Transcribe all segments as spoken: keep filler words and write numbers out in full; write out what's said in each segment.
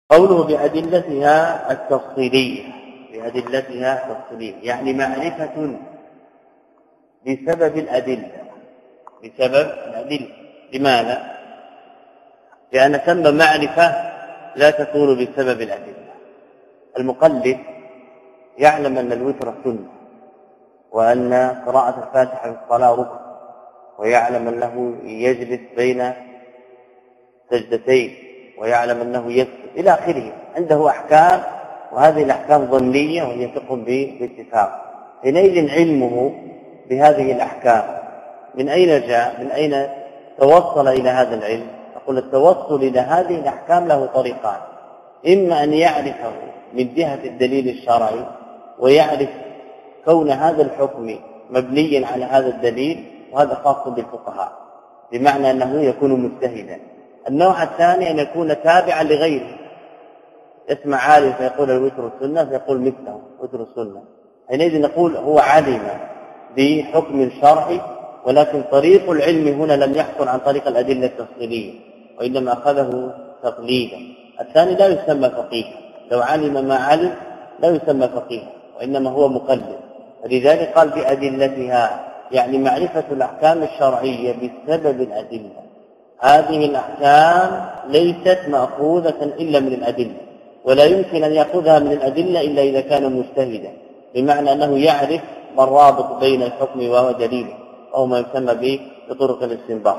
قوله بأدلتها التفصيلية، بأدلتها التفصيلية يعني معرفة بسبب الأدلة، بسبب الأدلة. لماذا؟ لأن ثم معرفة لا تكون بسبب الأدلة. المقلد يعلم أن الوتر سنة، وأن قراءة الفاتحة في الصلاة ركن، ويعلم أنه يجلس بين سجدتين، ويعلم أنه يسجد إلى آخره. عنده أحكام، وهذه الأحكام ظنية وهي فقه باتفاق. حينئذ علمه بهذه الأحكام من أين جاء؟ من أين توصل إلى هذا العلم؟ أقول التوصل إلى هذه الأحكام له طريقان: إما أن يعرفه من جهة الدليل الشرعي، ويعرف كون هذا الحكم مبنيا على هذا الدليل، وهذا خاص بالفقهاء، بمعنى أنه يكون مجتهدا. النوع الثاني أن يكون تابعا لغيره، اسمع عالم فيقول الوتر السنة فيقول مثله وتر السنة، حينئذ نقول هو علم بحكم شرعي، ولكن طريق العلم هنا لم يحصل عن طريق الأدلة التفصيلية، وإنما أخذه تقليدا. الثاني لا يسمى فقيها، لو علم ما علم لا يسمى فقيها، وإنما هو مقلد. لذلك قال بأدلتها يعني معرفة الأحكام الشرعية بسبب الأدلة. هذه الأحكام ليست مأخوذة إلا من الأدلة، ولا يمكن أن يأخذها من الأدلة إلا إذا كان مجتهدا، بمعنى أنه يعرف ما الرابط بين الحكم وهو دليله، أو ما يسمى بطرق الاستنباط.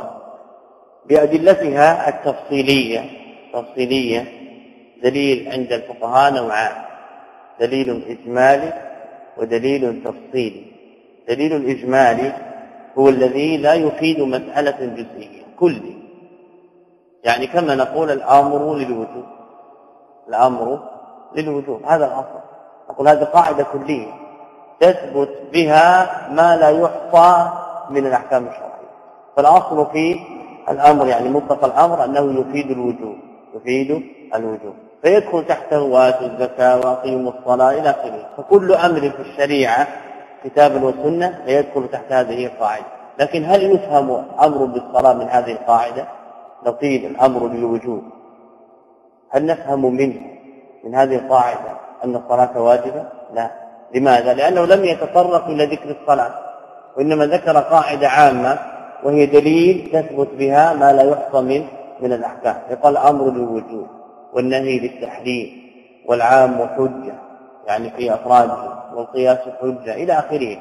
بأدلتها التفصيلية، تفصيلية دليل عند الفقهاء نوعان: دليل إجمالي ودليل تفصيلي. دليل الإجمالي هو الذي لا يفيد مسألة جزئية كلي، يعني كما نقول الأمر للوجوب، الأمر للوجوب، هذا الأصل. نقول هذه قاعدة كلية تثبت بها ما لا يحصى من الأحكام الشرعية. فالأصل في الأمر يعني مطلق الأمر أنه يفيد الوجوب، يفيد الوجوب، فيدخل تحته وآتوا الزكاة وأقيموا الصلاة إلى آخره. فكل أمر في الشريعة كتابا وسنة يدخل تحت هذه القاعدة. لكن هل يفهم أمر بالصلاة من هذه القاعدة؟ نقيل الأمر للوجوب، هل نفهم منه من هذه القاعدة أن الصلاة واجبة؟ لا. لماذا؟ لأنه لم يتطرق إلى ذكر الصلاة، وإنما ذكر قاعدة عامة وهي دليل تثبت بها ما لا يحصى من من الأحكام. يقال الأمر للوجوب والنهي للتحريم والعام حجة يعني في أفراده، والقياس حجة إلى آخره.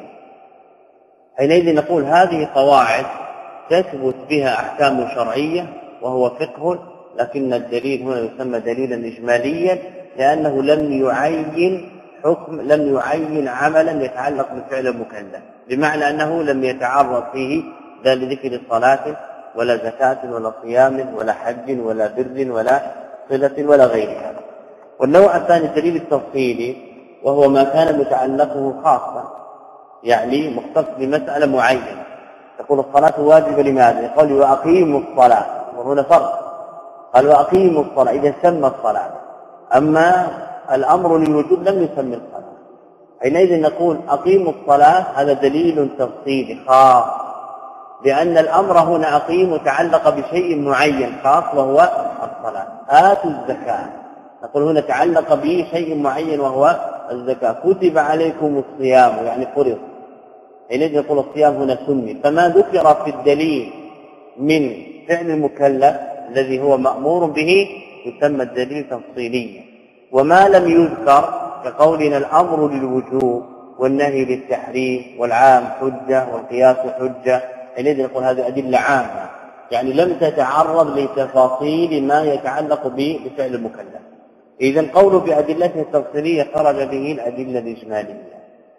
حينئذ نقول هذه قواعد تثبت بها أحكام شرعية وهو فقه، لكن الدليل هنا يسمى دليلا إجماليا لأنه لم يعين حكم، لم يعين عملا يتعلق بفعل المكلف، بمعنى أنه لم يتعرض فيه لا لذكر الصلاة ولا زكاة ولا صيام ولا حج ولا بر ولا صلة ولا غيرها. والنوع الثاني الدليل التفصيلي، وهو ما كان متعلقه خاصة، يعني مختص بمسألة معينة. تقول الصلاة واجبة لماذا؟ يقول وأقيموا الصلاة، وهنا فرق، قال وأقيموا الصلاة إذا سمى الصلاة، أما الأمر للوجوب لم يسمى الصلاة. حينئذ نقول أقيموا الصلاة هذا دليل تفصيلي خاص، لأن الأمر هنا أقيم تعلق بشيء معين خاص وهو الصلاة. آتوا الزكاة، نقول هنا تعلق به شيء معين وهو الزكاة. كتب عليكم الصيام يعني فرض، حينئذ نقول الصيام هنا سني. فما ذكر في الدليل من فعل المكلف الذي هو مأمور به يسمى الدليل تفصيليا. وما لم يذكر كقولنا الأمر للوجوب والنهي للتحريم والعام حجة والقياس حجة، حينئذ نقول هذه أدلة عامة يعني لم تتعرض لتفاصيل ما يتعلق بفعل المكلف. إذن قوله بأدلته التفصيلية خرج به الأدلة الإجمالية،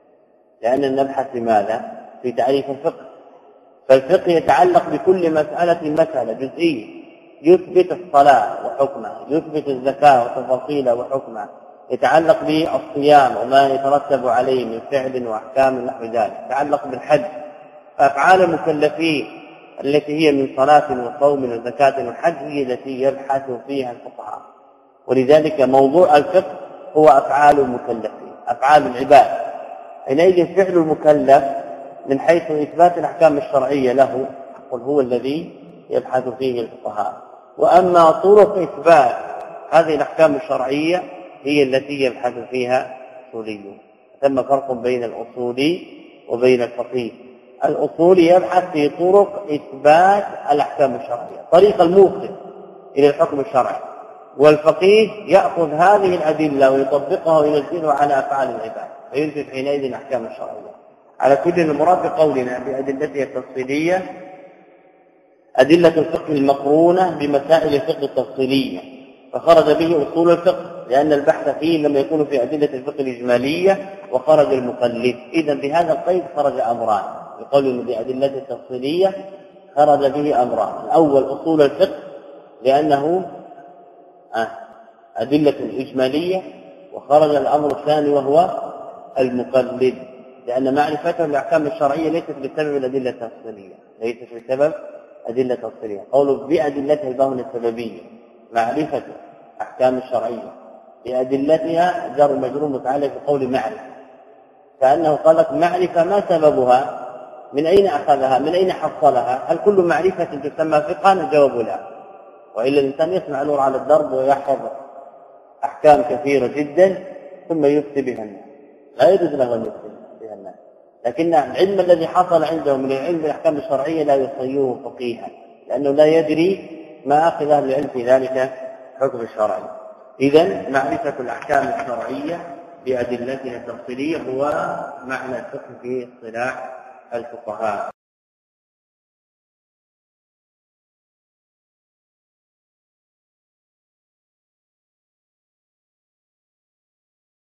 لأن نبحث لماذا؟ في تعريف الفقه. فالفقه يتعلق بكل مسألة مسألة جزئية، يثبت الصلاة وحكمها، يثبت الزكاة وتفاصيلها وحكمها، يتعلق بالصيام وما يترتب عليه من فعل وأحكام نحو ذلك، يتعلق بالحج. فأفعال المكلفين التي هي من صلاة وصوم وزكاة وحج هي التي يبحث فيها الفقهاء. ولذلك موضوع الفقه هو أفعال المكلفين، أفعال العباد. حينئذ فعل المكلف من حيث إثبات الأحكام الشرعية له قل هو الذي يبحث فيه الفقهاء. وأما طرق إثبات هذه الأحكام الشرعية هي التي يبحث فيها الأصوليون. ثم فرق بين الأصولي وبين الفقيه. الأصولي يبحث في طرق إثبات الأحكام الشرعية، طريق الموصل إلى الحكم الشرعي، والفقيه يأخذ هذه الأدلة ويطبقها وينزلها على أفعال العباد فينزل حينئذ الأحكام الشرعية. على كل المراد بقولنا بأدلتها التفصيلية أدلة الفقه المقرونة بمسائل الفقه التفصيلية، فخرج به أصول الفقه لأن البحث فيه لما يكون في أدلة الفقه الإجمالية وخرج المقلد. إذن بهذا القيد خرج أمران، يقول بأدلة التفصيلية خرج به أمران: الأول أصول الفقه لأنه أدلة إجمالية، وخرج الأمر الثاني وهو المقلد لأن معرفته الأحكام الشرعية ليست بسبب الأدلة التفصيلية، ليست بسبب أدلة تفصيلية. قوله بأدلتها الباهنة السببية، معرفة أحكام الشرعية بأدلتها جار مجرور متعلق بقول معرفة، كأنه قال لك معرفة ما سببها، من أين أخذها، من أين حصلها، هل كل معرفة تسمى فقها؟ الجواب لا، وإلا الإنسان يسمع نور على الضرب ويحفظ أحكام كثيرة جدا ثم يفتي بها الناس، لا يجوز له أن يفتي بها الناس، لكن العلم الذي حصل عنده من العلم بالأحكام الشرعية لا يصيره فقيها، لأنه لا يدري ما أخذ أهل العلم في ذلك حكم الشرعي. إذن معرفة الأحكام الشرعية بأدلتها التفصيلية هو معنى الفقه في اصطلاح الفقهاء.